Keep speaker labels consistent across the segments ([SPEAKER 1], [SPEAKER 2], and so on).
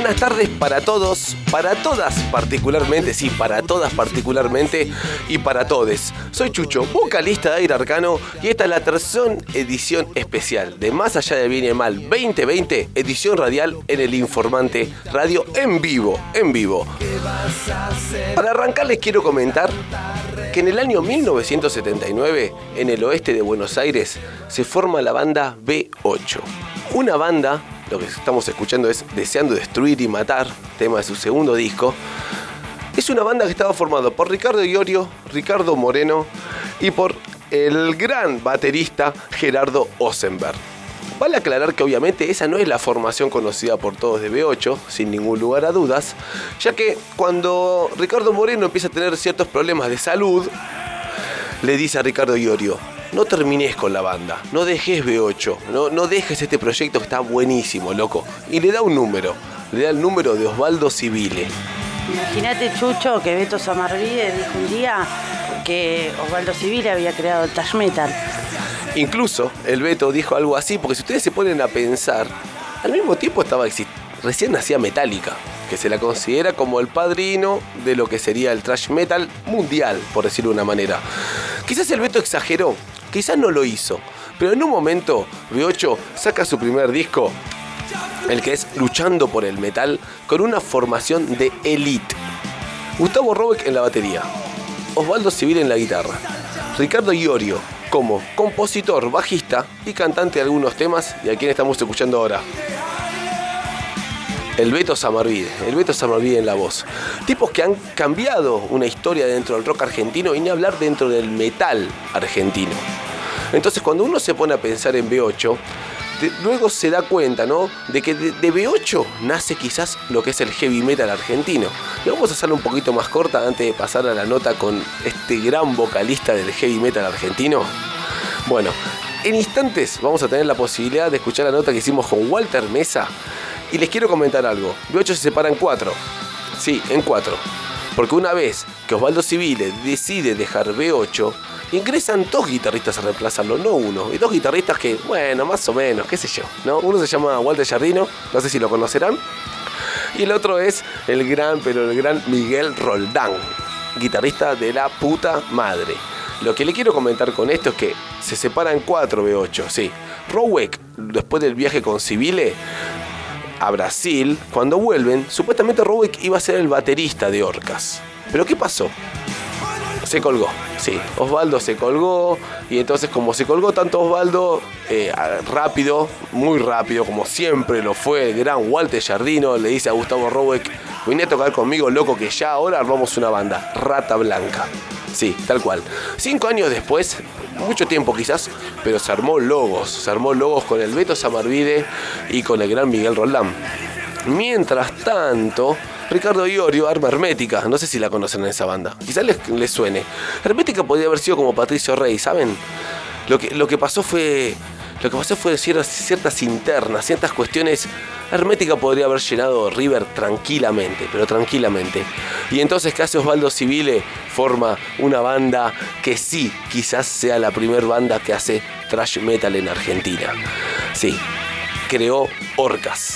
[SPEAKER 1] buenas tardes para todos, para todas particularmente, sí, para todas particularmente y para todes. Soy Chucho, vocalista de Aire Arcano, y esta es la tercera edición especial de Más Allá del Bien y el Mal 2020, edición radial en El Informante Radio en vivo. Para arrancar les quiero comentar que en el año 1979, en el oeste de Buenos Aires, se forma la banda B8. Una banda, lo que estamos escuchando es Deseando Destruir y Matar, tema de su segundo disco. Es una banda que estaba formada por Ricardo Iorio, Ricardo Moreno y por el gran baterista Gerardo Osenberg. Vale aclarar que obviamente esa no es la formación conocida por todos de B8, sin ningún lugar a dudas, ya que cuando Ricardo Moreno empieza a tener ciertos problemas de salud, le dice a Ricardo Iorio: no termines con la banda, no dejes B8, no dejes este proyecto que está buenísimo, loco. Y le da un número, le da el número de Osvaldo Civile.
[SPEAKER 2] Imagínate, Chucho, que Beto Samarvide dijo un día que Osvaldo Civile había creado el thrash metal.
[SPEAKER 1] Incluso el Beto dijo algo así, porque si ustedes se ponen a pensar, al mismo tiempo recién nacía Metallica, que se la considera como el padrino de lo que sería el thrash metal mundial, por decirlo de una manera. Quizás el Beto exageró, quizás no lo hizo, pero en un momento B8 saca su primer disco, el que es Luchando por el Metal, con una formación de elite. Gustavo Robeck en la batería, Osvaldo Civile en la guitarra, Ricardo Iorio como compositor, bajista y cantante de algunos temas, y a quien estamos escuchando ahora, el Beto Samarvide en la voz. Tipos que han cambiado una historia dentro del rock argentino y ni hablar dentro del metal argentino. Entonces cuando uno se pone a pensar en B8, luego se da cuenta, ¿no?, de que de B8 nace quizás lo que es el heavy metal argentino. Y vamos a hacerlo un poquito más corta antes de pasar a la nota con este gran vocalista del heavy metal argentino. Bueno, en instantes vamos a tener la posibilidad de escuchar la nota que hicimos con Walter Mesa. Y les quiero comentar algo. B8 se separa en 4. Sí, en 4. Porque una vez que Osvaldo Civile decide dejar B8, ingresan 2 guitarristas a reemplazarlo, no uno. Y 2 guitarristas que, bueno, más o menos, qué sé yo, ¿no? Uno se llama Walter Jardino, no sé si lo conocerán. Y el otro es el gran Miguel Roldán, guitarrista de la puta madre. Lo que le quiero comentar con esto es que se separan 4 B8, sí. Roweck, después del viaje con Civile a Brasil, cuando vuelven, supuestamente Roweck iba a ser el baterista de Orcas. ¿Pero qué pasó? Se colgó, sí. Osvaldo se colgó, y entonces como se colgó tanto Osvaldo, rápido, muy rápido, como siempre lo fue el gran Walter Jardino, le dice a Gustavo Roweck: vine a tocar conmigo, loco, que ya ahora armamos una banda, Rata Blanca. Sí, tal cual. 5 años después, mucho tiempo quizás, pero se armó Logos con el Beto Samarvide y con el gran Miguel Roldán. Mientras tanto, Ricardo Iorio arma Hermética. No sé si la conocen en esa banda, quizás les suene. Hermética podría haber sido como Patricio Rey, ¿saben? Lo que pasó fue ciertas internas, ciertas cuestiones. Hermética podría haber llenado River tranquilamente, pero tranquilamente. Y entonces, ¿qué hace Osvaldo Civile? Forma una banda que sí, quizás sea la primer banda que hace thrash metal en Argentina. Sí, creó Orcas.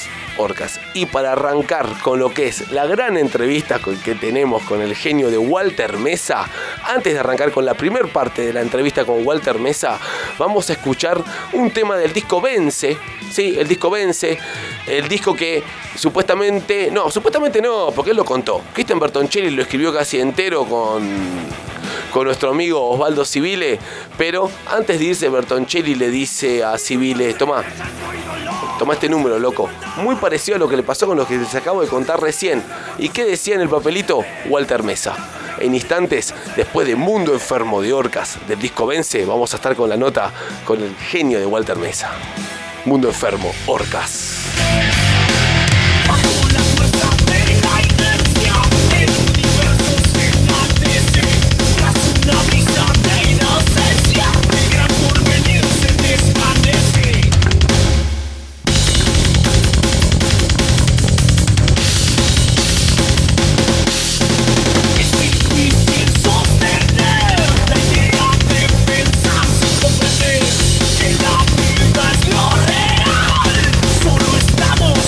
[SPEAKER 1] Y para arrancar con lo que es la gran entrevista que tenemos con el genio de Walter Mesa, antes de arrancar con la primer parte de la entrevista con Walter Mesa, vamos a escuchar un tema del disco Vence. Sí, el disco Vence, el disco que supuestamente no, porque él lo contó. Cristian Bertoncelli lo escribió casi entero con nuestro amigo Osvaldo Civile, pero antes de irse, Bertoncelli le dice a Civile: toma este número, loco. Muy parecido a lo que le pasó con lo que les acabo de contar recién. ¿Y qué decía en el papelito? Walter Mesa. En instantes, después de Mundo Enfermo de Orcas, del disco Vence, vamos a estar con la nota con el genio de Walter Mesa. Mundo Enfermo, Orcas.
[SPEAKER 3] Solo estamos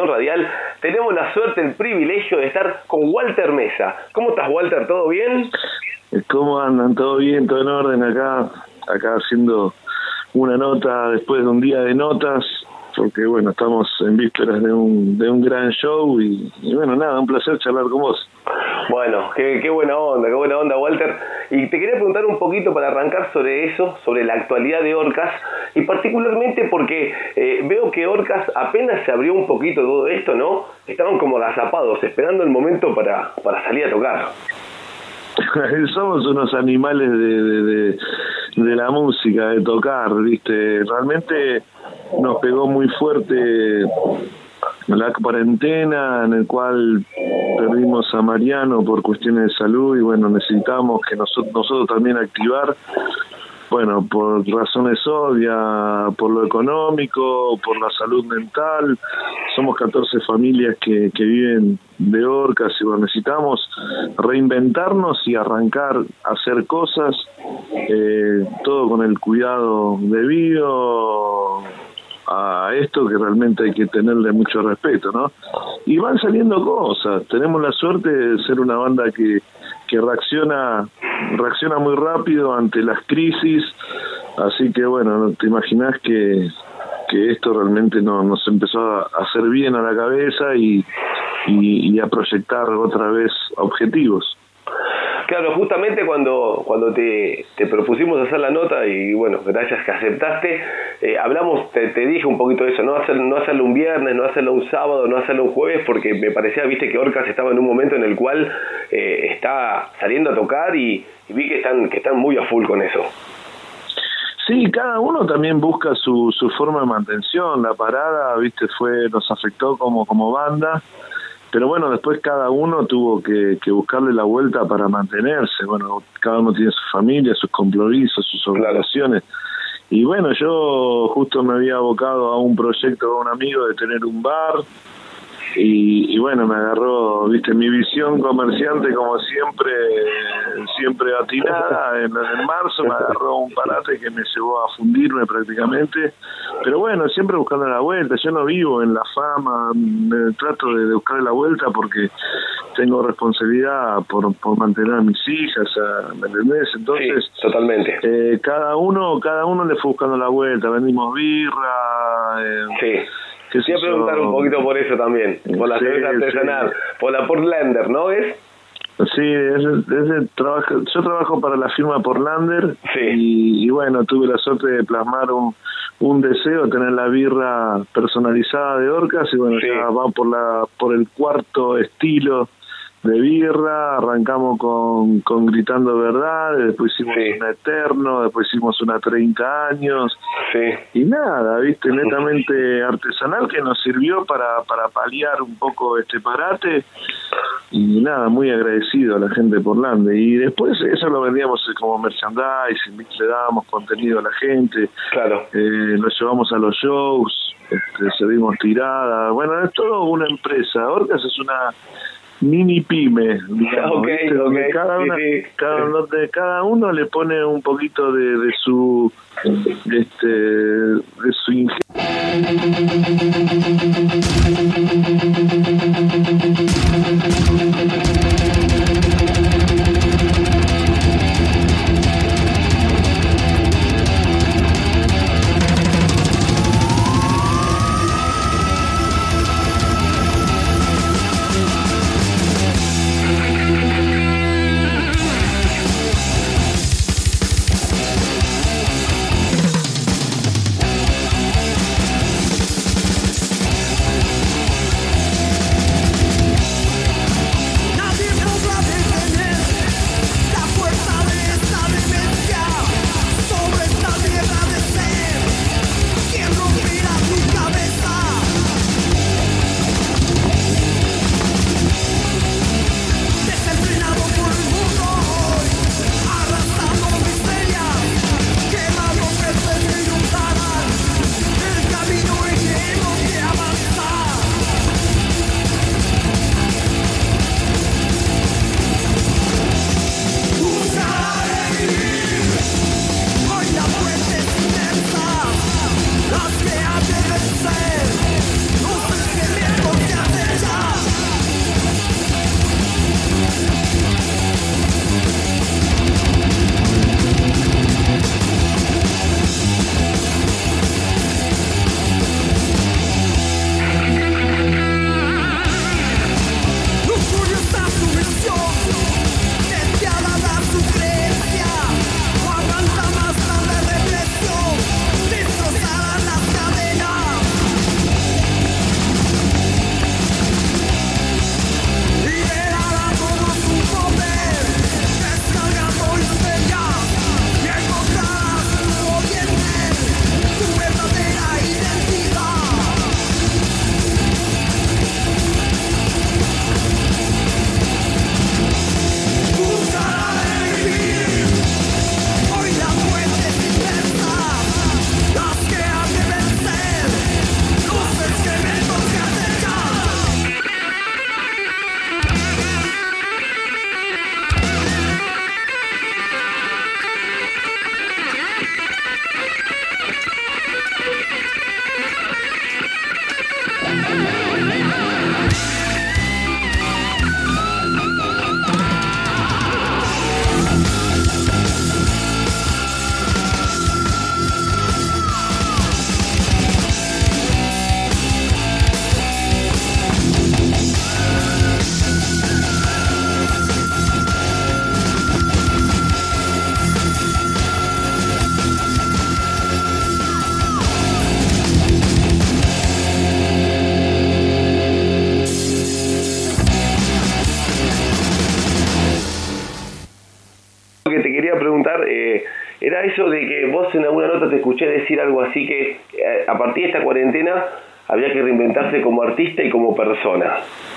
[SPEAKER 1] comunicación radial, tenemos la suerte, el privilegio de estar con Walter Mesa. ¿Cómo estás, Walter? ¿Todo bien?
[SPEAKER 3] ¿Cómo andan? ¿Todo bien? ¿Todo en orden acá haciendo una nota después de un día de notas? Porque bueno, estamos en vísperas de un gran show y bueno, nada, un placer charlar con vos.
[SPEAKER 1] Bueno, qué buena onda, Walter. Y te quería preguntar un poquito para arrancar sobre eso, sobre la actualidad de Orcas, y particularmente porque veo que Orcas apenas se abrió un poquito todo esto, ¿no? Estaban como agazapados, esperando el momento para salir a tocar.
[SPEAKER 3] Somos unos animales de la música, de tocar, ¿viste? Realmente nos pegó muy fuerte la cuarentena, en el cual perdimos a Mariano por cuestiones de salud y bueno, necesitamos que nosotros también activar, bueno, por razones obvias, por lo económico, por la salud mental. Somos 14 familias que viven de Orcas y bueno, necesitamos reinventarnos y arrancar a hacer cosas, todo con el cuidado debido a esto, que realmente hay que tenerle mucho respeto, ¿no? Y van saliendo cosas. Tenemos la suerte de ser una banda que reacciona muy rápido ante las crisis, así que bueno, te imaginás que esto realmente nos empezó a hacer bien a la cabeza y a proyectar otra vez objetivos.
[SPEAKER 1] Claro, justamente cuando te propusimos hacer la nota y bueno, gracias que aceptaste, hablamos, te dije un poquito de eso, no hacerlo un viernes, no hacerlo un sábado, no hacerlo un jueves, porque me parecía, viste, que Orcas estaba en un momento en el cual está saliendo a tocar y vi que están muy a full con eso.
[SPEAKER 3] Sí, cada uno también busca su forma de mantención. La parada, viste, nos afectó como banda. Pero bueno, después cada uno tuvo que buscarle la vuelta para mantenerse. Bueno, cada uno tiene su familia, sus compromisos, sus obligaciones. Y bueno, yo justo me había abocado a un proyecto con un amigo de tener un bar. Y bueno, me agarró, viste, mi visión comerciante como siempre atinada. En marzo me agarró un parate que me llevó a fundirme prácticamente, pero bueno, siempre buscando la vuelta. Yo no vivo en la fama, trato de buscar la vuelta porque tengo responsabilidad por mantener a mis hijas, ¿me entendés? Entonces,
[SPEAKER 1] sí, totalmente.
[SPEAKER 3] Cada uno le fue buscando la vuelta. Vendimos birra,
[SPEAKER 1] sí. Quería preguntar un poquito por eso también, por la cerveza artesanal, sí. Por la Portlander, ¿no es?
[SPEAKER 3] Sí, yo trabajo para la firma Portlander,
[SPEAKER 1] sí.
[SPEAKER 3] y bueno, tuve la suerte de plasmar un deseo, tener la birra personalizada de Orcas, y bueno, sí. Ya vamos por el cuarto estilo de birra. Arrancamos con Gritando Verdad, después hicimos
[SPEAKER 1] sí.
[SPEAKER 3] una Eterno, después hicimos una 30 años,
[SPEAKER 1] sí.
[SPEAKER 3] Y nada, viste, netamente artesanal, que nos sirvió para paliar un poco este parate, y nada, muy agradecido a la gente de Portlander. Y después eso lo vendíamos como merchandising, le dábamos contenido a la gente,
[SPEAKER 1] claro.
[SPEAKER 3] Lo llevamos a los shows, servimos tiradas, bueno, es todo una empresa. Orcas es una mini pyme, digamos,
[SPEAKER 1] okay,
[SPEAKER 3] donde
[SPEAKER 1] okay.
[SPEAKER 3] Donde cada uno le pone un poquito de su ingenio.
[SPEAKER 1] que te quería preguntar era eso de que vos en alguna nota te escuché decir algo así que a partir de esta cuarentena había que reinventarse como artista y como persona.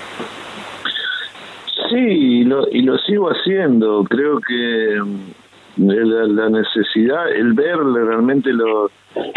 [SPEAKER 3] Sí, y lo sigo haciendo. Creo que la necesidad, el ver realmente lo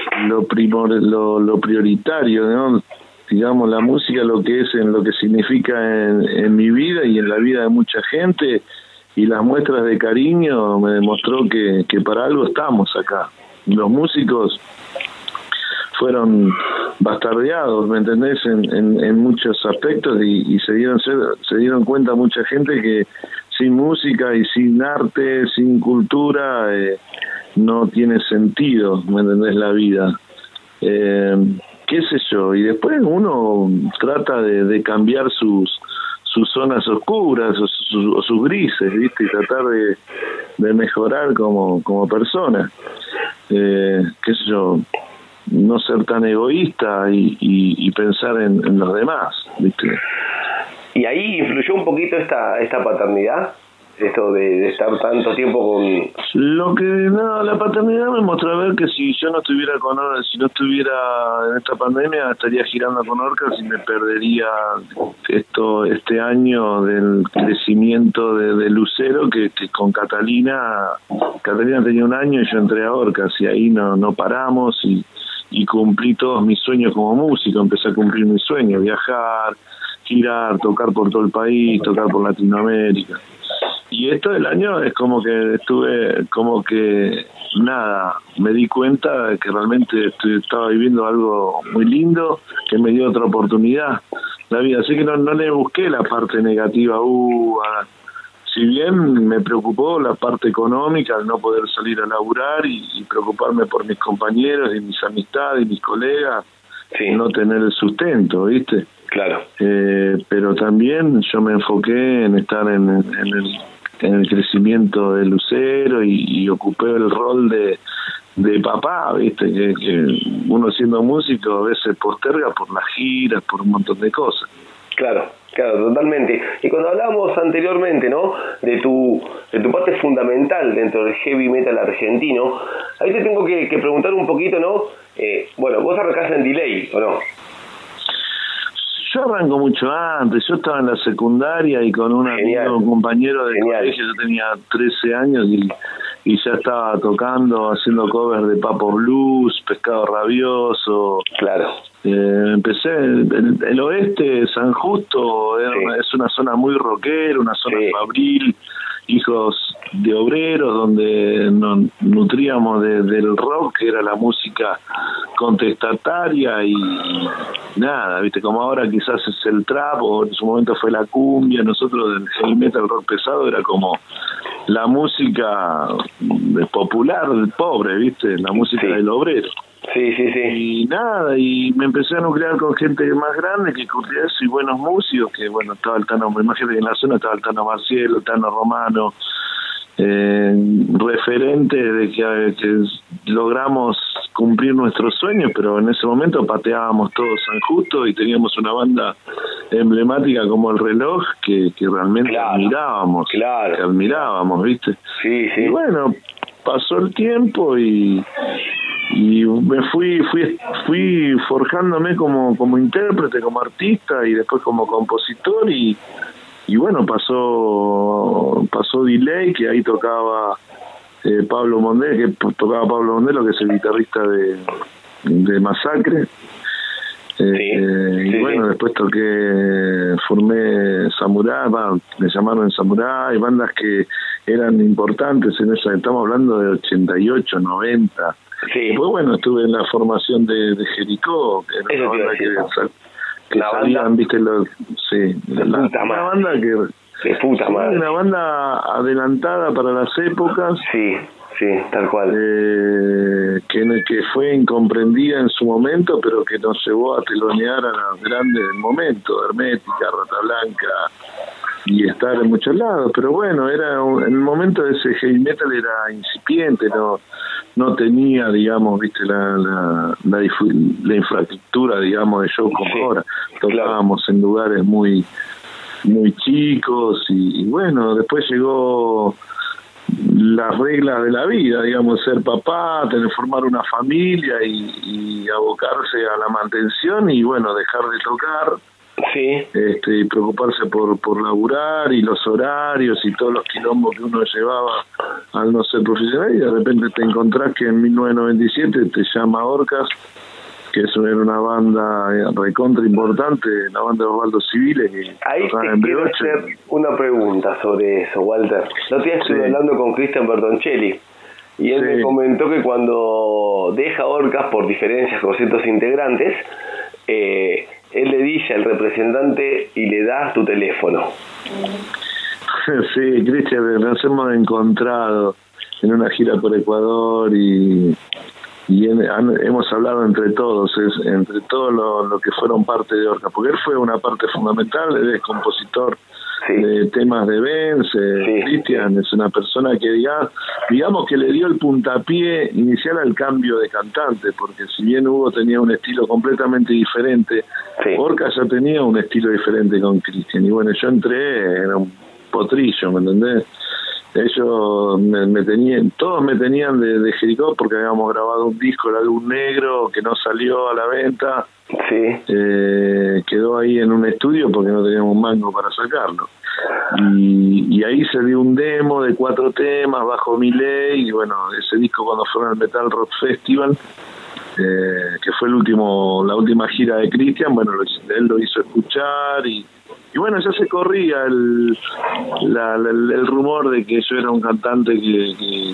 [SPEAKER 3] prioritario, ¿no? Digamos, la música, lo que es, en lo que significa en mi vida y en la vida de mucha gente, y las muestras de cariño me demostró que para algo estamos acá. Los músicos fueron bastardeados, ¿me entendés?, en muchos aspectos, y se dieron cuenta mucha gente que sin música y sin arte, sin cultura, no tiene sentido, ¿me entendés?, la vida. Qué sé yo, y después uno trata de cambiar sus zonas oscuras o sus grises, ¿viste?, y tratar de mejorar como persona. Qué sé yo, no ser tan egoísta y pensar en los demás, ¿viste?
[SPEAKER 1] ¿Y ahí influyó un poquito esta paternidad? Esto de estar tanto tiempo con...
[SPEAKER 3] La paternidad me mostró a ver que si yo no estuviera en esta pandemia, estaría girando con orcas y me perdería este año del crecimiento de Lucero, que con Catalina tenía 1 año y yo entré a Orcas, y ahí no paramos, y cumplí todos mis sueños como músico. Empecé a cumplir mis sueños, viajar, girar, tocar por todo el país, tocar por Latinoamérica. Y esto del año es como que me di cuenta de que realmente estaba viviendo algo muy lindo, que me dio otra oportunidad la vida. Así que no le busqué la parte negativa. Si bien me preocupó la parte económica, al no poder salir a laburar y preocuparme por mis compañeros y mis amistades y mis colegas,
[SPEAKER 1] sí,
[SPEAKER 3] no tener el sustento, ¿viste?
[SPEAKER 1] Claro.
[SPEAKER 3] Pero también yo me enfoqué en estar en el crecimiento de Lucero, y ocupé el rol de papá, ¿viste? Que uno siendo músico a veces posterga por las giras, por un montón de cosas.
[SPEAKER 1] Claro, totalmente. Y cuando hablábamos anteriormente, ¿no?, de tu parte fundamental dentro del heavy metal argentino, ahí te tengo que preguntar un poquito, ¿no? Bueno, vos arrancás en Delay, ¿o no?
[SPEAKER 3] Yo arranco mucho antes. Yo estaba en la secundaria y con un compañero de colegio, yo tenía 13 años y ya estaba tocando, haciendo covers de Papo Blues, Pescado Rabioso.
[SPEAKER 1] Claro.
[SPEAKER 3] Empecé el oeste, San Justo, es una zona muy rockera, una zona fabril, hijos de obreros, donde nos nutríamos del rock, que era la música contestataria, y nada, viste, como ahora quizás es el trap, o en su momento fue la cumbia. Nosotros del heavy metal, rock pesado, era como la música popular, pobre, viste, la música del obrero.
[SPEAKER 1] Sí.
[SPEAKER 3] Y nada, y me empecé a nuclear con gente más grande que curtía eso, y buenos músicos, que bueno, estaba el Tano, imagínate que en la zona estaba el Tano Marcielo, el Tano Romano, referente de que logramos cumplir nuestros sueños, pero en ese momento pateábamos todos San Justo y teníamos una banda emblemática como El Reloj que realmente admirábamos, ¿viste?
[SPEAKER 1] Sí.
[SPEAKER 3] Y bueno, pasó el tiempo y me fui forjándome como intérprete, como artista, y después como compositor, y bueno, pasó Delay, que ahí tocaba Pablo Mondelo, que es el guitarrista de Masacre. Y bueno, después formé Samurai, me llamaron Samurai, bandas que eran importantes en esa, estamos hablando de 88, 90.
[SPEAKER 1] Sí.
[SPEAKER 3] Después, bueno, estuve en la formación de Jericó, que era una banda que salían, viste, una banda que
[SPEAKER 1] de puta madre,
[SPEAKER 3] una banda adelantada para las épocas.
[SPEAKER 1] Sí, tal cual.
[SPEAKER 3] Que fue incomprendida en su momento, pero que nos llevó a telonear a las grandes del momento, Hermética, Rata Blanca, y estar en muchos lados. Pero bueno, en el momento de ese heavy metal era incipiente, no tenía, digamos, viste, la infraestructura, digamos, de show como ahora. Tocábamos en lugares muy chicos, y bueno, después llegó las reglas de la vida, digamos, ser papá, formar una familia y abocarse a la mantención y bueno, dejar de tocar.
[SPEAKER 1] Sí.
[SPEAKER 3] Y preocuparse por laburar y los horarios y todos los quilombos que uno llevaba al no ser profesional, y de repente te encontrás que en 1997 te llama Orcas, que era una banda recontra importante, la banda de Osvaldo Civiles.
[SPEAKER 1] Ahí te quiero hacer una pregunta sobre eso, Walter. No te estuve hablando con Cristian Bertoncelli y él me comentó que cuando deja Orcas por diferencias con ciertos integrantes, él le dice al representante y le da tu teléfono.
[SPEAKER 3] Sí, Cristian, nos hemos encontrado en una gira por Ecuador y hemos hablado entre todos lo que fueron parte de Orcas, porque él fue una parte fundamental, él es compositor de temas de Vence. Cristian es una persona que digamos que le dio el puntapié inicial al cambio de cantante, porque si bien Hugo tenía un estilo completamente diferente, Orcas ya tenía un estilo diferente con Cristian, y bueno, yo entré, era un potrillo, ¿me entendés? Ellos todos me tenían de Jericó, porque habíamos grabado un disco, el álbum negro, que no salió a la venta. Quedó ahí en un estudio porque no teníamos un mango para sacarlo. Y ahí se dio un demo de 4 temas bajo mi ley, y bueno, ese disco cuando fueron al Metal Rock Festival, que fue la última gira de Cristian, bueno, él lo hizo escuchar y bueno, ya se corría el rumor de que yo era un cantante que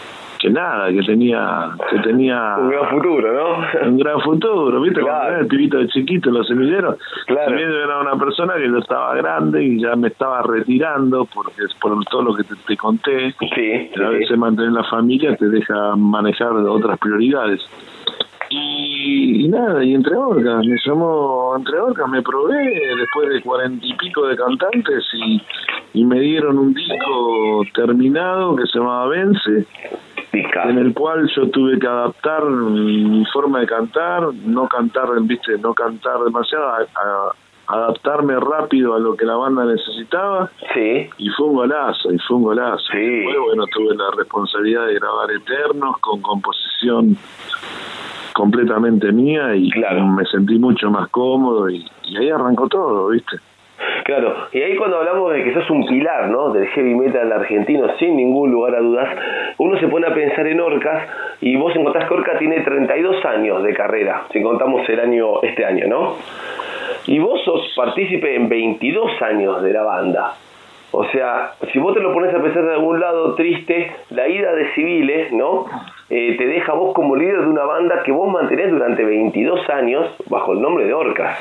[SPEAKER 3] tenía
[SPEAKER 1] un gran futuro, ¿no?
[SPEAKER 3] Un gran futuro, ¿viste? Claro. Cuando era el pibito de chiquito, los semilleros.
[SPEAKER 1] Claro.
[SPEAKER 3] También era una persona que yo estaba grande y ya me estaba retirando por todo lo que te conté. A veces mantener la familia te deja manejar otras prioridades. Y nada, y entre Orcas, me probé después de 40 y pico de cantantes y me dieron un disco terminado que se llamaba Vence, en el cual yo tuve que adaptar mi forma de cantar, no cantar demasiado, adaptarme rápido a lo que la banda necesitaba. Y fue un golazo. Después, bueno, tuve la responsabilidad de grabar Eternos con composición completamente mía y me sentí mucho más cómodo y ahí arrancó todo, ¿viste?
[SPEAKER 1] Claro, y ahí cuando hablamos de que sos un pilar, ¿no?, del heavy metal argentino, sin ningún lugar a dudas, uno se pone a pensar en Orcas y vos encontrás que Orcas tiene 32 años de carrera, si contamos este año, ¿no? Y vos sos partícipe en 22 años de la banda. O sea, si vos te lo pones a pensar de algún lado triste, la ida de Civiles, ¿no?, te deja vos como líder de una banda que vos mantenés durante 22 años bajo el nombre de Orcas.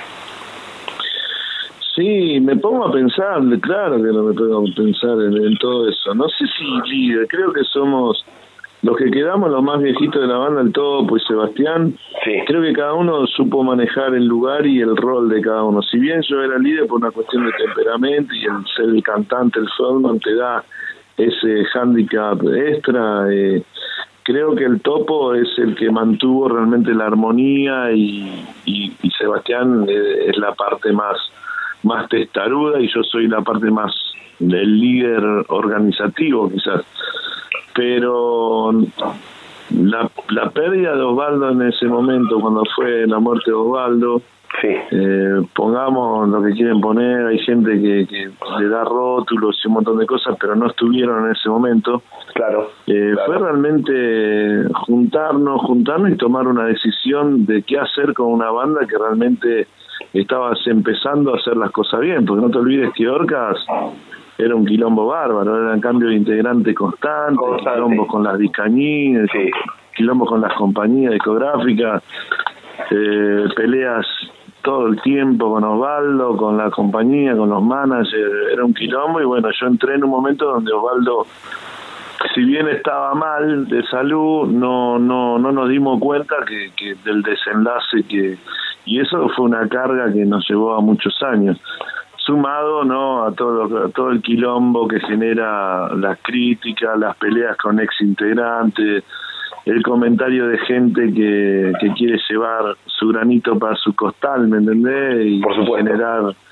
[SPEAKER 3] Sí, me pongo a pensar, claro que no me pongo a pensar en todo eso. No sé si líder, creo que somos los que quedamos los más viejitos de la banda, el Topo y Sebastián. Creo que cada uno supo manejar el lugar y el rol de cada uno. Si bien yo era líder por una cuestión de temperamento y el ser el cantante, el frontman, te da ese hándicap extra, creo que el Topo es el que mantuvo realmente la armonía y Sebastián es la parte más testaruda y yo soy la parte más del líder organizativo quizás. Pero la pérdida de Osvaldo en ese momento, cuando fue la muerte de Osvaldo, pongamos lo que quieren poner, hay gente que le da rótulos y un montón de cosas, pero no estuvieron en ese momento. Fue realmente juntarnos y tomar una decisión de qué hacer con una banda que realmente estabas empezando a hacer las cosas bien, porque no te olvides que Orcas era un quilombo bárbaro, eran cambios de integrante constantes, quilombos con las discañíes, quilombos con las compañías discográficas, peleas todo el tiempo con Osvaldo, con la compañía, con los managers, era un quilombo. Y bueno, yo entré en un momento donde Osvaldo, si bien estaba mal de salud, no nos dimos cuenta que del desenlace y eso fue una carga que nos llevó a muchos años, sumado a todo el quilombo que genera las críticas, las peleas con ex integrantes, el comentario de gente que quiere llevar su granito para su costal, ¿me entendés? Y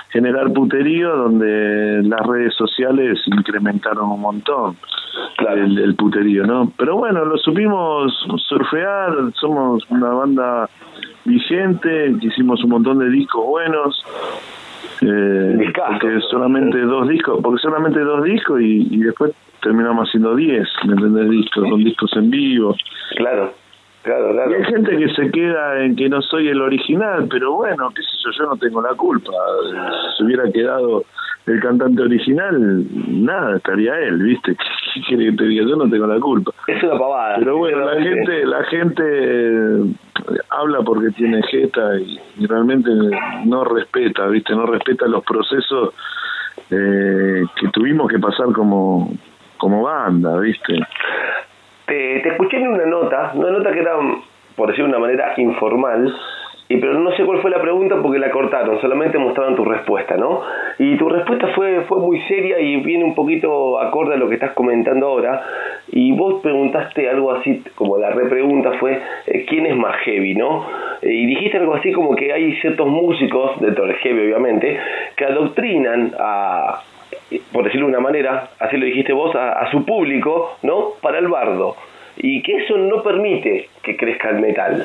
[SPEAKER 3] generar puterío, donde las redes sociales incrementaron un montón el puterío, ¿no? Pero bueno, lo supimos surfear, somos una banda vigente, hicimos un montón de discos buenos, porque solamente dos discos y después terminamos haciendo 10, ¿me entendés? Discos, con discos en vivo.
[SPEAKER 1] Claro.
[SPEAKER 3] Y hay gente que se queda en que no soy el original, pero bueno, qué sé yo no tengo la culpa. Si hubiera quedado el cantante original, nada, estaría él, ¿viste? ¿Qué quiere que te diga? Yo no tengo la culpa.
[SPEAKER 1] Es una pavada.
[SPEAKER 3] Pero bueno, la gente habla porque tiene jeta y realmente no respeta, ¿viste? No respeta los procesos que tuvimos que pasar como banda, ¿viste?
[SPEAKER 1] Te escuché en una nota que era, por decirlo de una manera, informal, pero no sé cuál fue la pregunta porque la cortaron, solamente mostraban tu respuesta, ¿no? Y tu respuesta fue muy seria y viene un poquito acorde a lo que estás comentando ahora, y vos preguntaste algo así, como la repregunta fue, ¿quién es más heavy, no? Y dijiste algo así como que hay ciertos músicos, dentro del heavy obviamente, que adoctrinan a, por decirlo de una manera, así lo dijiste vos, a su público, ¿no? Para el bardo. Y que eso no permite que crezca el metal.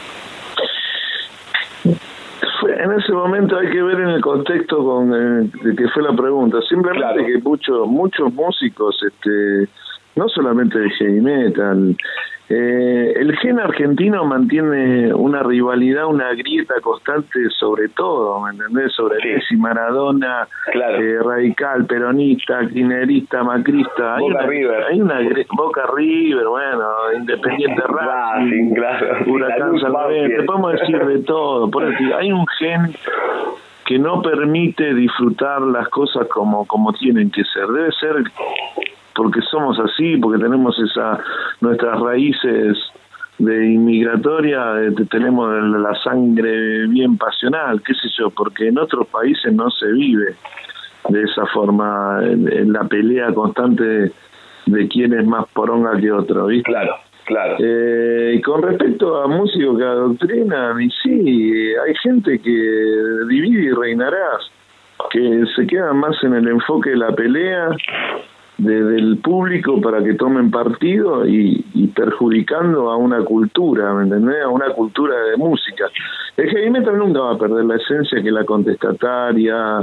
[SPEAKER 3] En ese momento hay que ver en el contexto de que fue la pregunta. Simplemente que muchos músicos, no solamente de heavy metal, el gen argentino mantiene una rivalidad, una grieta constante sobre todo, ¿me entendés? Sobre Messi, Maradona, radical, peronista, kirchnerista, macrista.
[SPEAKER 1] Boca River.
[SPEAKER 3] Hay una Boca River, bueno, Independiente Racing, Huracán San Lorenzo, te podemos decir de todo. Por eso, hay un gen que no permite disfrutar las cosas como tienen que ser. Debe ser porque somos así, porque tenemos nuestras raíces de inmigratoria, tenemos la sangre bien pasional, qué sé yo, porque en otros países no se vive de esa forma, en la pelea constante de quién es más poronga que otro, ¿viste?
[SPEAKER 1] Claro.
[SPEAKER 3] Y con respecto a músicos que adoctrinan, y sí, hay gente que divide y reinarás, que se quedan más en el enfoque de la pelea del público para que tomen partido y perjudicando a una cultura, ¿me entendés? A una cultura de música. El heavy metal nunca va a perder la esencia, que la contestataria,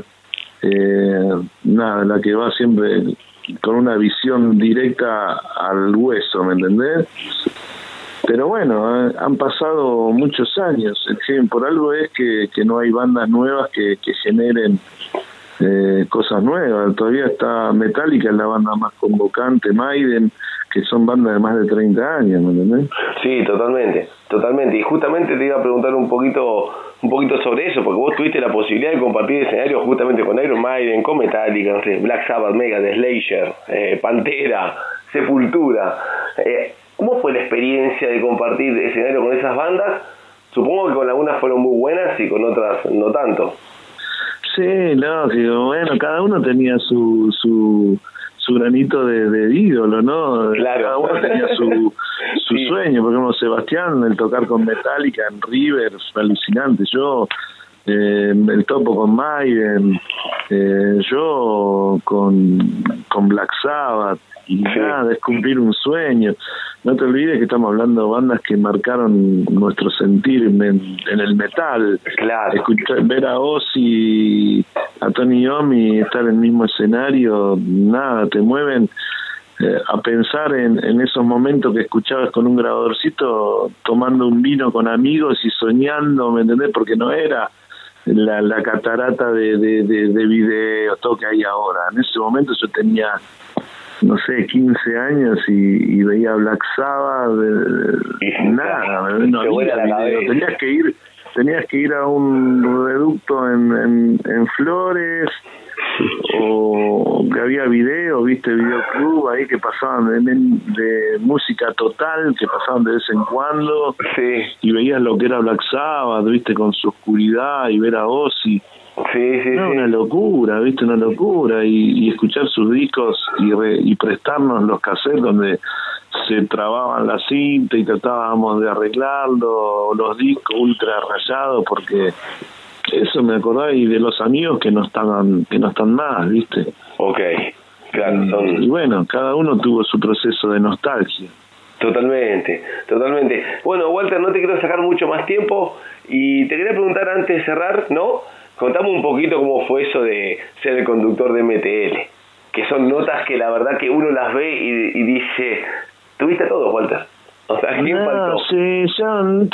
[SPEAKER 3] la que va siempre con una visión directa al hueso, ¿me entendés? Pero bueno, han pasado muchos años. Por algo es que no hay bandas nuevas que generen cosas nuevas. Todavía está Metallica, es la banda más convocante, Maiden, que son bandas de más de 30 años, ¿me entendés?
[SPEAKER 1] Sí, totalmente. Y justamente te iba a preguntar un poquito sobre eso, porque vos tuviste la posibilidad de compartir escenario justamente con Iron Maiden, con Metallica, no sé, Black Sabbath, Megadeth, Slayer, Pantera, Sepultura. ¿Cómo fue la experiencia de compartir escenario con esas bandas? Supongo que con algunas fueron muy buenas y con otras no tanto.
[SPEAKER 3] Sí, lógico. Bueno, cada uno tenía su granito de ídolo, ¿no?
[SPEAKER 1] Claro.
[SPEAKER 3] Cada uno tenía su sueño. Por ejemplo, Sebastián, el tocar con Metallica en River, fue alucinante. Yo, el topo con Maiden, yo con Black Sabbath. Y nada, es cumplir un sueño. No te olvides que estamos hablando de bandas que marcaron nuestro sentir en el metal.
[SPEAKER 1] Claro.
[SPEAKER 3] Ver a Ozzy, a Tony Iommi, estar en el mismo escenario, nada, te mueven a pensar en esos momentos que escuchabas con un grabadorcito, tomando un vino con amigos y soñando, ¿me entendés? Porque no era la catarata de videos, todo que hay ahora. En ese momento yo tenía, no sé, 15 años y veía Black Sabbath, nada, no había video. Tenías que ir a un reducto en Flores, o que había video, viste, videoclub ahí que pasaban de música total, que pasaban de vez en cuando, y veías lo que era Black Sabbath, viste, con su oscuridad, y ver a Ozzy. Una locura, viste, una locura, y escuchar sus discos y prestarnos los cassettes donde se trababan la cinta y tratábamos de arreglarlo, los discos ultra rayados porque eso me acordaba, y de los amigos que no están más, ¿viste?
[SPEAKER 1] Ok, claro.
[SPEAKER 3] Y bueno, cada uno tuvo su proceso de nostalgia.
[SPEAKER 1] Totalmente. Bueno, Walter, no te quiero sacar mucho más tiempo y te quería preguntar antes de cerrar, ¿no? Contame un poquito cómo fue eso de ser el conductor de MTL, que son notas que la verdad que uno las ve y dice, tuviste todo, Walter. O sea, ¿quién faltó?
[SPEAKER 3] Sí, yo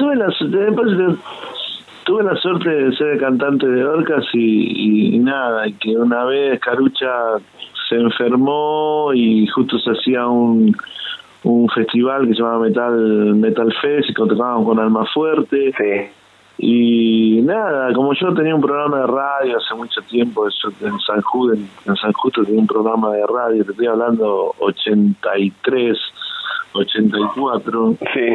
[SPEAKER 3] tuve la suerte de ser el cantante de Orcas y nada, y que una vez Carucha se enfermó y justo se hacía un festival que se llamaba Metal Fest y tocábamos con Almafuerte.
[SPEAKER 1] Sí.
[SPEAKER 3] Y nada, como yo tenía un programa de radio hace mucho tiempo, en San Justo tenía un programa de radio, te estoy hablando 83, 84.
[SPEAKER 1] Sí.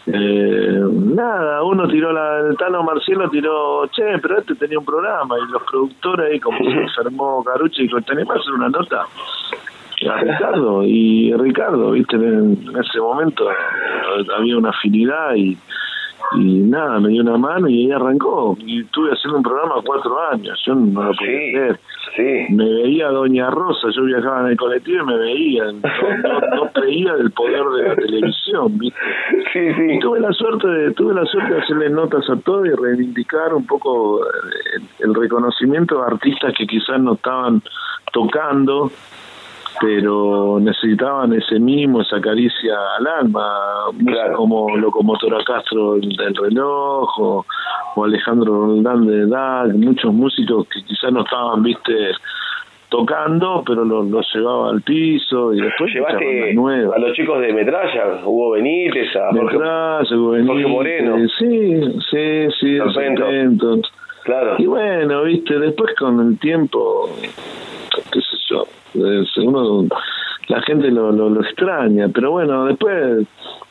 [SPEAKER 3] Nada, uno tiró el Tano Marcielo tiró, pero este tenía un programa, y los productores ahí, como se enfermó Carucha, y dijo, tenés que hacer una nota a Ricardo, viste, en ese momento había una afinidad y nada, me dio una mano y ahí arrancó, y estuve haciendo un programa 4 años, yo no lo podía creer.
[SPEAKER 1] Sí.
[SPEAKER 3] Me veía Doña Rosa, yo viajaba en el colectivo y me veía, no creía del poder de la televisión, ¿viste?
[SPEAKER 1] Sí.
[SPEAKER 3] Y tuve la suerte de hacerle notas a todos y reivindicar un poco el reconocimiento de artistas que quizás no estaban tocando, pero necesitaban ese mimo, esa caricia al alma,
[SPEAKER 1] claro.
[SPEAKER 3] Como Locomotora Castro del Reloj, o Alejandro Roldán de DAC, muchos músicos que quizás no estaban, viste, tocando, pero los llevaba al piso, y después
[SPEAKER 1] llevaste a los chicos de Metralla, Hugo Benítez, a Jorge Moreno.
[SPEAKER 3] Sí, Sargento. Claro. Y bueno, viste, después con el tiempo, qué sé yo, la gente lo extraña, pero bueno, después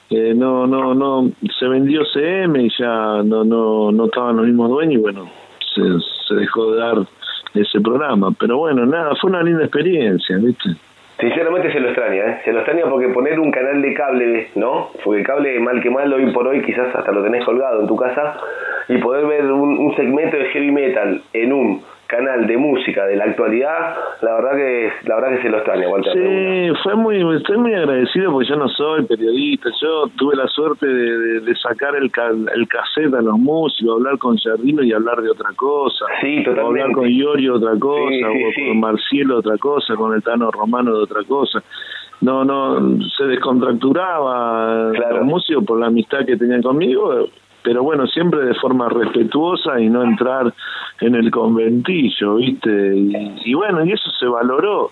[SPEAKER 3] no se vendió CM y ya no estaban los mismos dueños, y bueno, se dejó de dar ese programa, pero bueno, nada, fue una linda experiencia, ¿viste?
[SPEAKER 1] Sinceramente se lo extraña porque poner un canal de cable, ¿no? Porque el cable, mal que mal, hoy por hoy quizás hasta lo tenés colgado en tu casa, y poder ver un segmento de heavy metal en un canal de música de la actualidad, la verdad que se lo extraña, Walter.
[SPEAKER 3] Sí, estoy muy agradecido porque yo no soy periodista, yo tuve la suerte de sacar el cassette a los músicos, hablar con Giardino y hablar de otra cosa,
[SPEAKER 1] sí, totalmente.
[SPEAKER 3] O hablar con Iorio de otra cosa,
[SPEAKER 1] sí.
[SPEAKER 3] Con Marcielo de otra cosa, con el Tano Romano de otra cosa. No, se descontracturaba, claro, los músicos por la amistad que tenían conmigo, pero bueno, siempre de forma respetuosa y no entrar en el conventillo, ¿viste? Y bueno, y eso se valoró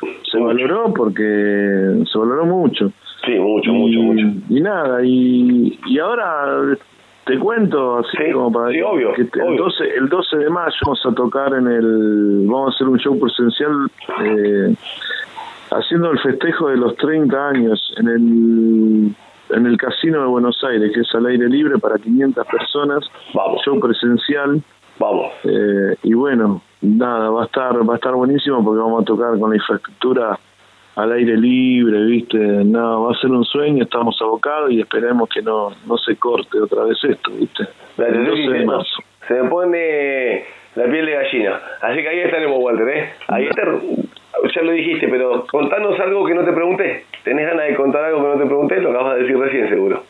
[SPEAKER 3] porque se valoró mucho.
[SPEAKER 1] Sí, mucho.
[SPEAKER 3] Y nada, y ahora te cuento, así como para
[SPEAKER 1] sí, obvio,
[SPEAKER 3] que el 12 de mayo vamos a tocar vamos a hacer un show presencial haciendo el festejo de los 30 años en el Casino de Buenos Aires, que es al aire libre para 500 personas.
[SPEAKER 1] Vamos.
[SPEAKER 3] Show presencial.
[SPEAKER 1] Vamos.
[SPEAKER 3] Y bueno, nada, va a estar buenísimo porque vamos a tocar con la infraestructura al aire libre, ¿viste? Nada, va a ser un sueño, estamos abocados y esperemos que no se corte otra vez esto, ¿viste? El 12 de marzo.
[SPEAKER 1] Se me pone la piel de gallina. Así que ahí estaremos, Walter, ¿eh? Ahí está. Ya lo dijiste, pero contanos algo que no te pregunté. ¿Tenés ganas de contar algo que no te pregunté? Lo acabas de decir recién, seguro.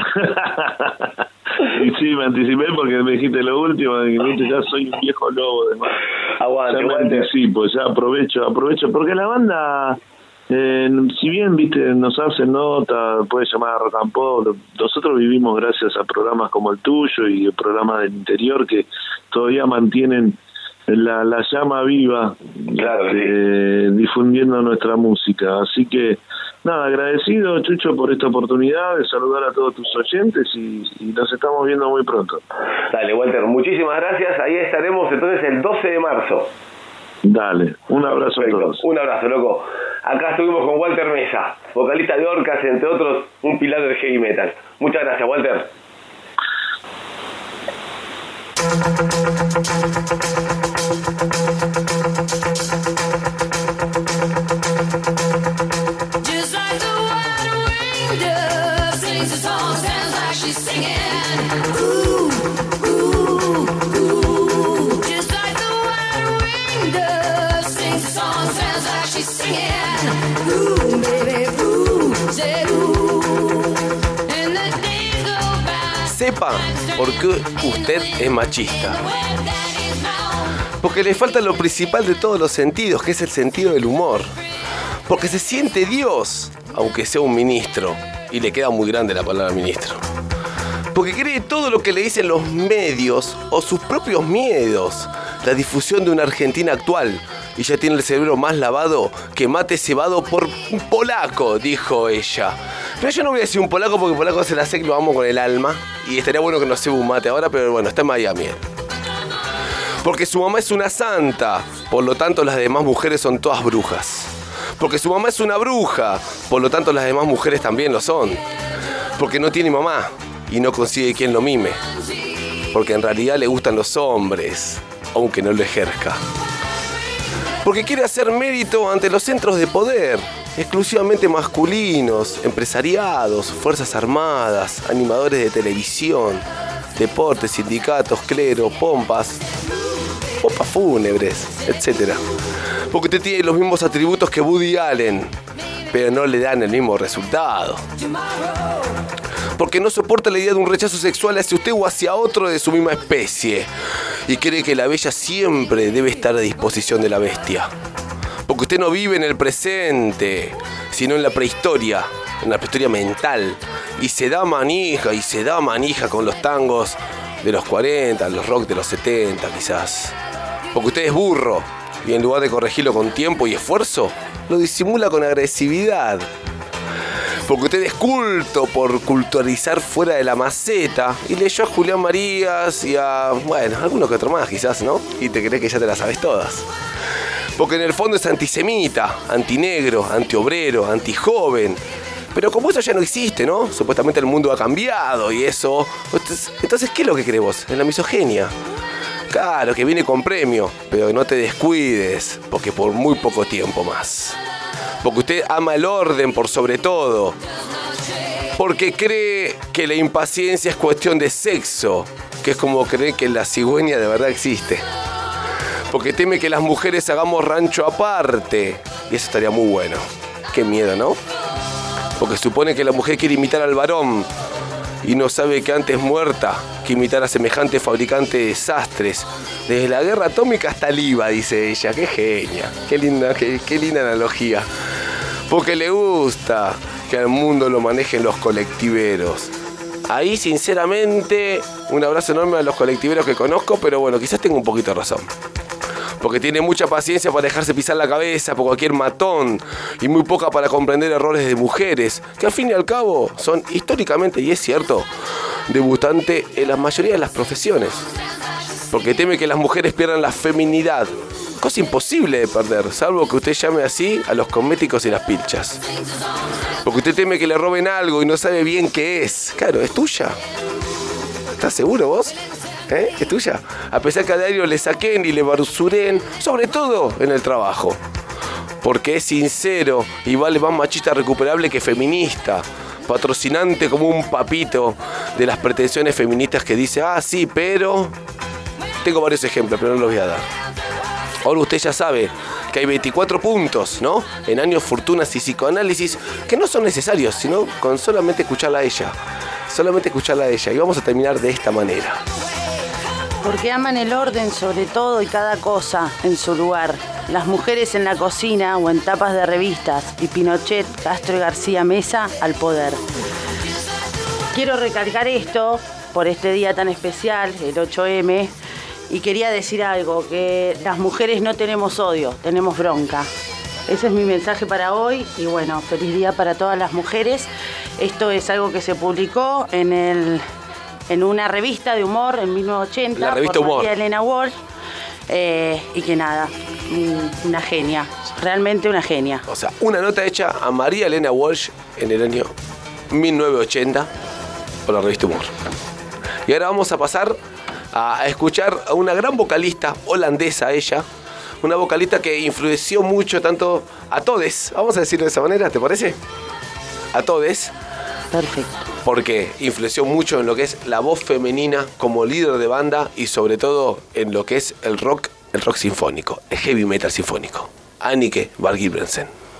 [SPEAKER 3] Y sí, me anticipé porque me dijiste lo último, que ya soy un viejo lobo.
[SPEAKER 1] Aguante,
[SPEAKER 3] ya me anticipo, ya aprovecho, porque la banda, si bien, viste, nos hacen nota, puede llamar a Rock and Pop, nosotros vivimos gracias a programas como el tuyo y el programa del interior que todavía mantienen la llama viva,
[SPEAKER 1] claro,
[SPEAKER 3] difundiendo nuestra música. Así que nada, agradecido, Chucho, por esta oportunidad de saludar a todos tus oyentes y nos estamos viendo muy pronto.
[SPEAKER 1] Dale, Walter, muchísimas gracias. Ahí estaremos entonces el 12 de marzo.
[SPEAKER 3] Dale, un abrazo. Perfecto. A todos.
[SPEAKER 1] Un abrazo, loco. Acá estuvimos con Walter Mesa, vocalista de Orcas, entre otros, un pilar del heavy metal. Muchas gracias, Walter.
[SPEAKER 4] Just like the white-winged dove sings a song, sounds like she's singing. Ooh, ooh, ooh. Ooh, baby, ooh, say ooh. And the days go by.
[SPEAKER 1] Sepa por qué usted es machista. Porque le falta lo principal de todos los sentidos, que es el sentido del humor. Porque se siente Dios, aunque sea un ministro. Y le queda muy grande la palabra ministro. Porque cree todo lo que le dicen los medios o sus propios miedos. La difusión de una Argentina actual. Y ya tiene el cerebro más lavado que mate cebado por un polaco, dijo ella. Pero yo no voy a decir un polaco porque polaco se la sé que lo amo con el alma. Y estaría bueno que no ceba un mate ahora, pero bueno, está en Miami. Porque su mamá es una santa, por lo tanto las demás mujeres son todas brujas. Porque su mamá es una bruja, por lo tanto las demás mujeres también lo son. Porque no tiene mamá y no consigue quien lo mime. Porque en realidad le gustan los hombres, aunque no lo ejerza. Porque quiere hacer mérito ante los centros de poder, exclusivamente masculinos, empresariados, fuerzas armadas, animadores de televisión, deportes, sindicatos, clero, pompas fúnebres, etc. Porque usted tiene los mismos atributos que Woody Allen, pero no le dan el mismo resultado. Porque no soporta la idea de un rechazo sexual hacia usted o hacia otro de su misma especie. Y cree que la bella siempre debe estar a disposición de la bestia. Porque usted no vive en el presente, sino en la prehistoria mental. Y se da manija con los tangos de los 40, los rock de los 70 quizás. Porque usted es burro y en lugar de corregirlo con tiempo y esfuerzo, lo disimula con agresividad. Porque usted es culto por culturizar fuera de la maceta y leyó a Julián Marías y a, bueno, alguno que otro más quizás, ¿no? Y te crees que ya te las sabes todas. Porque en el fondo es antisemita, antinegro, antiobrero, antijoven. Pero como eso ya no existe, ¿no? Supuestamente el mundo ha cambiado y eso. Entonces, ¿qué es lo que crees vos? En la misoginia. Claro, que viene con premio, pero no te descuides, porque por muy poco tiempo más. Porque usted ama el orden por sobre todo. Porque cree que la impaciencia es cuestión de sexo, que es como creer que la cigüeña de verdad existe. Porque teme que las mujeres hagamos rancho aparte, y eso estaría muy bueno. Qué miedo, ¿no? Porque supone que la mujer quiere imitar al varón y no sabe que antes muerta que imitar a semejante fabricante de desastres. Desde la guerra atómica hasta el IVA, dice ella. Qué genia, qué linda analogía. Porque le gusta que al mundo lo manejen los colectiveros. Ahí, sinceramente, un abrazo enorme a los colectiveros que conozco, pero bueno, quizás tengo un poquito de razón. Porque tiene mucha paciencia para dejarse pisar la cabeza por cualquier matón y muy poca para comprender errores de mujeres, que al fin y al cabo son históricamente, y es cierto, debutantes en la mayoría de las profesiones. Porque teme que las mujeres pierdan la feminidad, cosa imposible de perder, salvo que usted llame así a los cosméticos y las pilchas. Porque usted teme que le roben algo y no sabe bien qué es. Claro, es tuya. ¿Estás seguro vos? ¿Es tuya? A pesar que a diario le saquen y le basuren, sobre todo en el trabajo. Porque es sincero y vale más machista recuperable que feminista. Patrocinante como un papito de las pretensiones feministas que dice, sí, pero... Tengo varios ejemplos, pero no los voy a dar. Ahora usted ya sabe que hay 24 puntos, ¿no? En años, fortunas y psicoanálisis que no son necesarios, sino con solamente escucharla a ella. Solamente escucharla a ella. Y vamos a terminar de esta manera.
[SPEAKER 2] Porque aman el orden sobre todo y cada cosa en su lugar. Las mujeres en la cocina o en tapas de revistas y Pinochet, Castro y García Mesa al poder. Quiero recalcar esto por este día tan especial, el 8M, y quería decir algo, que las mujeres no tenemos odio, tenemos bronca. Ese es mi mensaje para hoy y bueno, feliz día para todas las mujeres. Esto es algo que se publicó en una revista de humor en 1980
[SPEAKER 1] la revista
[SPEAKER 2] por
[SPEAKER 1] Humor.
[SPEAKER 2] María Elena Walsh y que nada, una genia, realmente una genia.
[SPEAKER 1] O sea, una nota hecha a María Elena Walsh en el año 1980 por la revista Humor. Y ahora vamos a pasar a escuchar a una gran vocalista holandesa ella, una vocalista que influenció mucho tanto a todes, vamos a decirlo de esa manera, ¿te parece? A todes.
[SPEAKER 2] Perfecto.
[SPEAKER 1] Porque influenció mucho en lo que es la voz femenina como líder de banda y sobre todo en lo que es el rock sinfónico, el heavy metal sinfónico. Annike van Gilbertsen.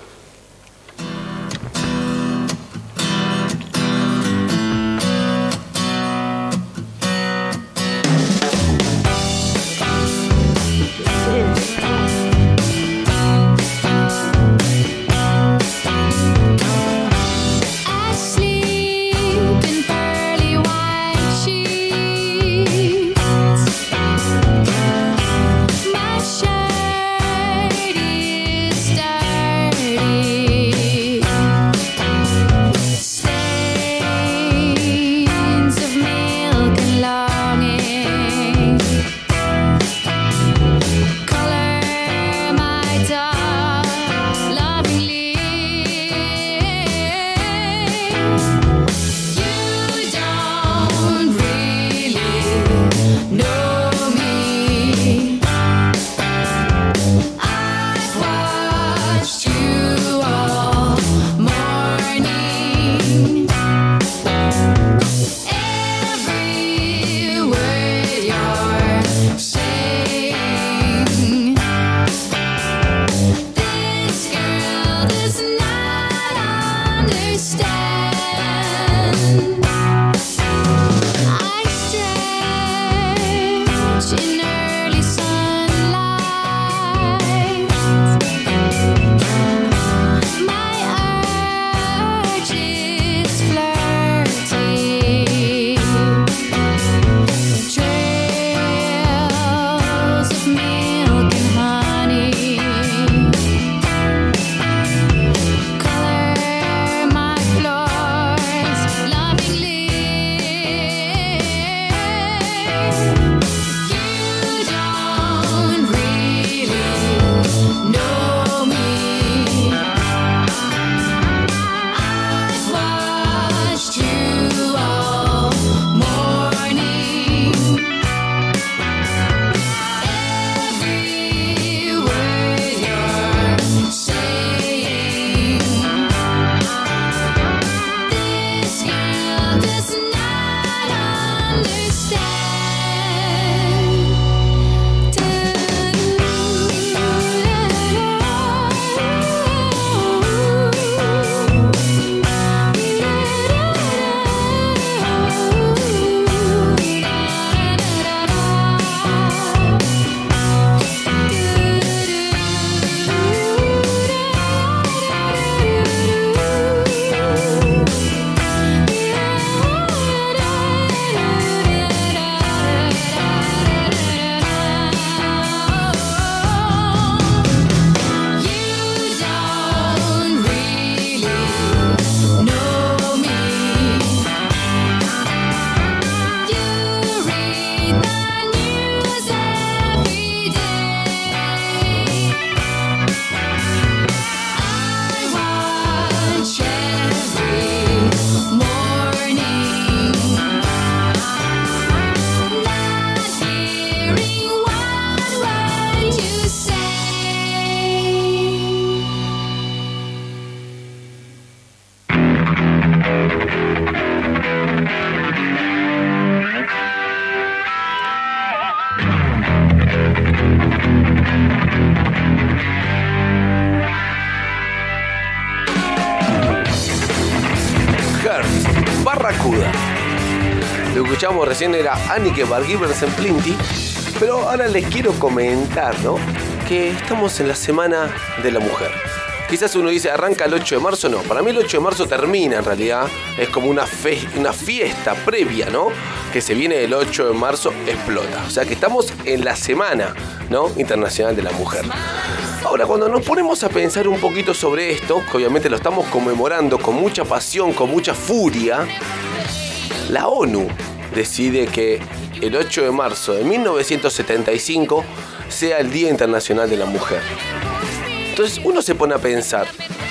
[SPEAKER 1] Barracuda. Lo que escuchamos recién era Anneke van Giersbergen en Plenty, pero ahora les quiero comentar, ¿no?, que estamos en la Semana de la Mujer. Quizás uno dice, arranca el 8 de marzo, no. Para mí el 8 de marzo termina, en realidad. Es como una fiesta previa, ¿no? Que se viene el 8 de marzo, explota. O sea que estamos en la Semana, ¿no?, Internacional de la Mujer. Ahora, cuando nos ponemos a pensar un poquito sobre esto, que obviamente lo estamos conmemorando con mucha pasión, con mucha furia, la ONU decide que el 8 de marzo de 1975 sea el Día Internacional de la Mujer. Entonces uno se pone a pensar,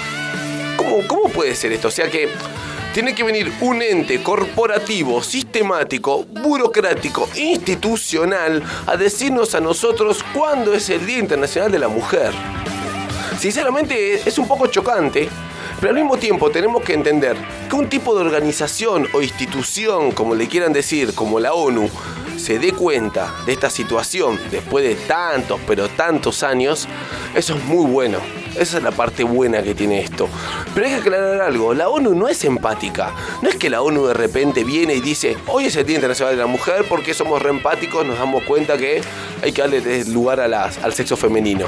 [SPEAKER 1] ¿cómo puede ser esto? O sea que tiene que venir un ente corporativo, sistemático, burocrático, institucional a decirnos a nosotros cuándo es el Día Internacional de la Mujer. Sinceramente es un poco chocante, pero al mismo tiempo tenemos que entender que un tipo de organización o institución, como le quieran decir, como la ONU, se dé cuenta de esta situación después de tantos, pero tantos años, eso es muy bueno. Esa es la parte buena que tiene esto. Pero hay que aclarar algo, la ONU no es empática. No es que la ONU de repente viene y dice, hoy es el Día Internacional de la Mujer porque somos re empáticos, nos damos cuenta que hay que darle lugar al sexo femenino.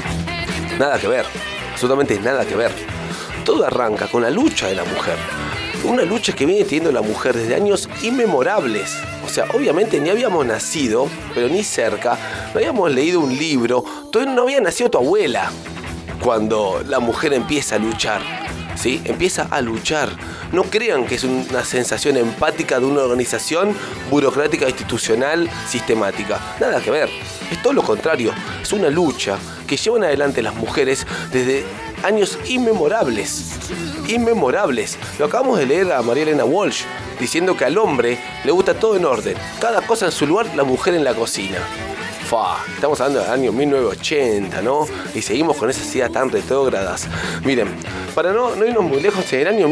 [SPEAKER 1] Nada que ver, absolutamente nada que ver. Todo arranca con la lucha de la mujer. Una lucha que viene teniendo la mujer desde años inmemorables. O sea, obviamente ni habíamos nacido, pero ni cerca, no habíamos leído un libro, todavía no había nacido tu abuela cuando la mujer empieza a luchar, ¿sí? Empieza a luchar. No crean que es una sensación empática de una organización burocrática, institucional, sistemática. Nada que ver. Es todo lo contrario. Es una lucha que llevan adelante las mujeres desde años inmemorables. Inmemorables. Lo acabamos de leer a María Elena Walsh diciendo que al hombre le gusta todo en orden. Cada cosa en su lugar, la mujer en la cocina. Estamos hablando del año 1980, ¿no? Y seguimos con esas ideas tan retrógradas. Miren, para no irnos muy lejos, en el año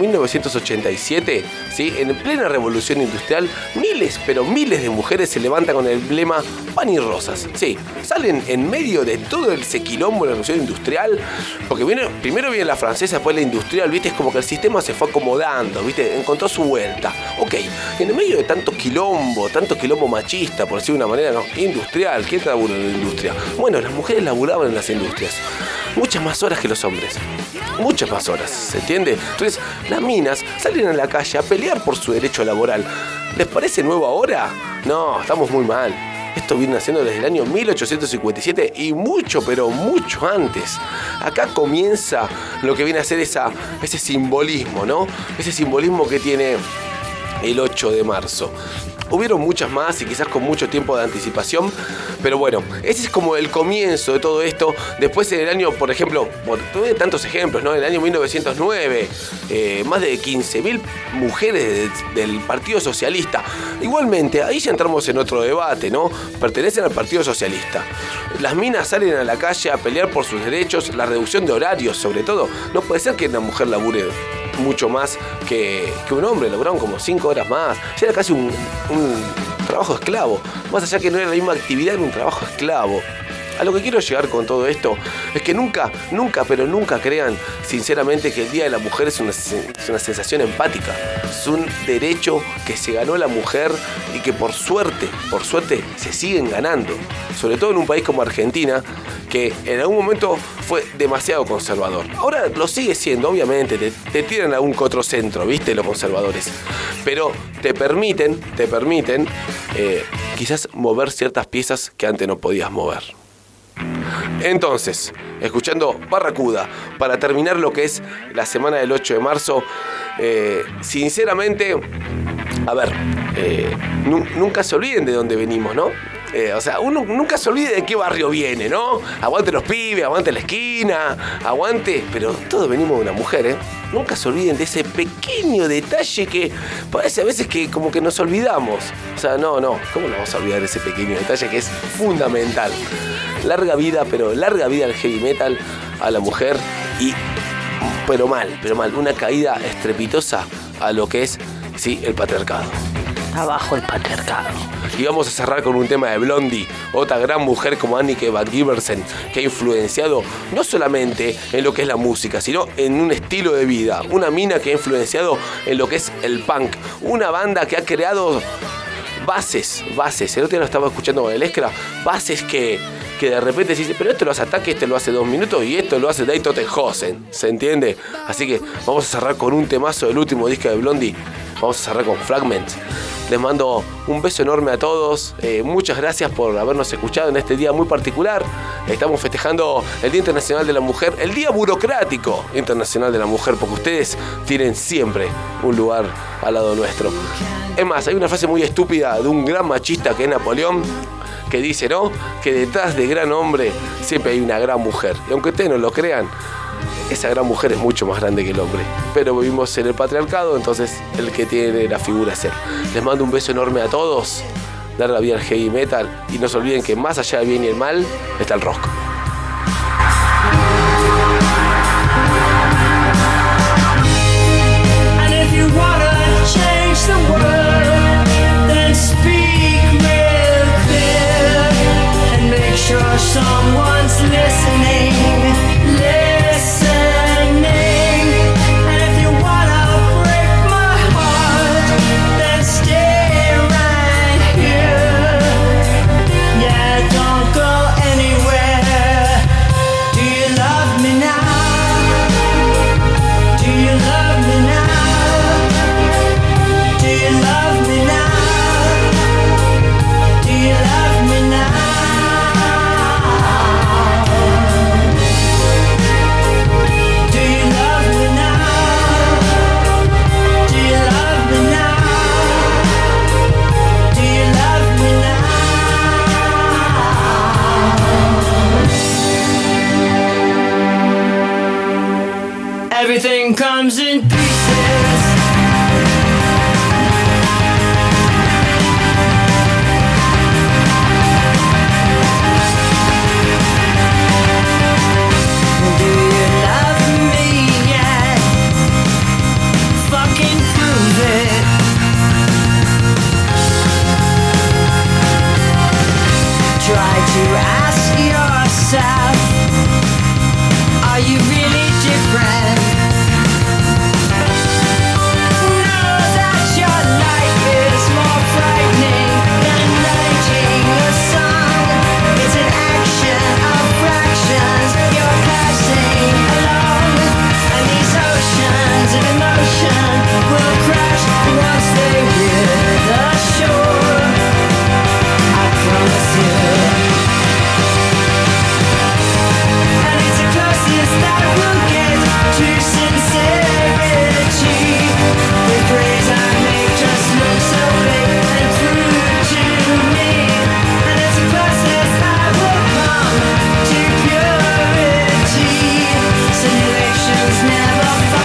[SPEAKER 1] 1987, ¿sí?, en plena revolución industrial, miles, pero miles de mujeres se levantan con el emblema pan y rosas. Sí, salen en medio de todo ese quilombo de la revolución industrial, porque primero viene la francesa, después la industrial, ¿viste? Es como que el sistema se fue acomodando, ¿viste? Encontró su vuelta. Ok, en el medio de tanto quilombo machista, por decir de una manera, ¿no?, industrial, ¿quién labura en la industria? Bueno, las mujeres laburaban en las industrias. Muchas más horas que los hombres. Muchas más horas, ¿se entiende? Entonces, las minas salen a la calle a pelear por su derecho laboral. ¿Les parece nuevo ahora? No, estamos muy mal. Esto viene haciendo desde el año 1857 y mucho, pero mucho antes. Acá comienza lo que viene a ser ese simbolismo, ¿no? Ese simbolismo que tiene el 8 de marzo. Hubieron muchas más y quizás con mucho tiempo de anticipación, pero bueno, ese es como el comienzo de todo esto. Después en el año, por ejemplo, tuve tantos ejemplos, ¿no? En el año 1909, más de 15.000 mujeres del Partido Socialista. Igualmente, ahí ya entramos en otro debate, ¿no? Pertenecen al Partido Socialista. Las minas salen a la calle a pelear por sus derechos, la reducción de horarios, sobre todo. No puede ser que una mujer labure mucho más que un hombre, laburaron como 5 horas más. Ya era casi un trabajo esclavo. Más allá que no era la misma actividad, era un trabajo esclavo. A lo que quiero llegar con todo esto es que nunca crean sinceramente que el Día de la Mujer es una sensación empática. Es un derecho que se ganó la mujer y que por suerte se siguen ganando. Sobre todo en un país como Argentina, que en algún momento fue demasiado conservador. Ahora lo sigue siendo, obviamente, te tiran a un cotrocentro, ¿viste? Los conservadores. Pero te permiten quizás mover ciertas piezas que antes no podías mover. Entonces, escuchando Barracuda, para terminar lo que es la semana del 8 de marzo, sinceramente, a ver, nunca se olviden de dónde venimos, ¿no? O sea, uno nunca se olvide de qué barrio viene, ¿no? Aguante los pibes, aguante la esquina, aguante, pero todos venimos de una mujer, ¿eh? Nunca se olviden de ese pequeño detalle que parece a veces que como que nos olvidamos. O sea, no, ¿cómo nos vamos a olvidar de ese pequeño detalle que es fundamental? Larga vida, pero larga vida al heavy metal, a la mujer pero mal, una caída estrepitosa a lo que es, sí, el patriarcado.
[SPEAKER 2] Abajo el patriarcado.
[SPEAKER 1] Y vamos a cerrar con un tema de Blondie, otra gran mujer como Anneke van Giebersen, que ha influenciado no solamente en lo que es la música, sino en un estilo de vida. Una mina que ha influenciado en lo que es el punk. Una banda que ha creado bases. El otro día lo estaba escuchando con el Escra, bases que de repente se dice, pero esto lo hace Ataque, este lo hace 2 minutos y esto lo hace Dave Tottenhausen, ¿se entiende? Así que vamos a cerrar con un temazo del último disco de Blondie. Vamos a cerrar con Fragments. Les mando un beso enorme a todos. Muchas gracias por habernos escuchado en este día muy particular. Estamos festejando el Día Internacional de la Mujer, el Día Burocrático Internacional de la Mujer, porque ustedes tienen siempre un lugar al lado nuestro. Es más, hay una frase muy estúpida de un gran machista que es Napoleón, que dice, ¿no?, que detrás de gran hombre siempre hay una gran mujer. Y aunque ustedes no lo crean, esa gran mujer es mucho más grande que el hombre. Pero vivimos en el patriarcado, entonces el que tiene la figura es él. Les mando un beso enorme a todos. Dar la vida al heavy metal. Y no se olviden que más allá del bien y el mal está el rock.
[SPEAKER 5] And if you wanna change the world, then speak real clear and make sure someone's listening. And if you wanna break my heart, then stay right here. Yeah, don't go anywhere. Do you love me now? Do you love me now? Do you love me now? Do you love me now? Do you love me now? Do you love me now? Do you love me now? Everything comes in pieces.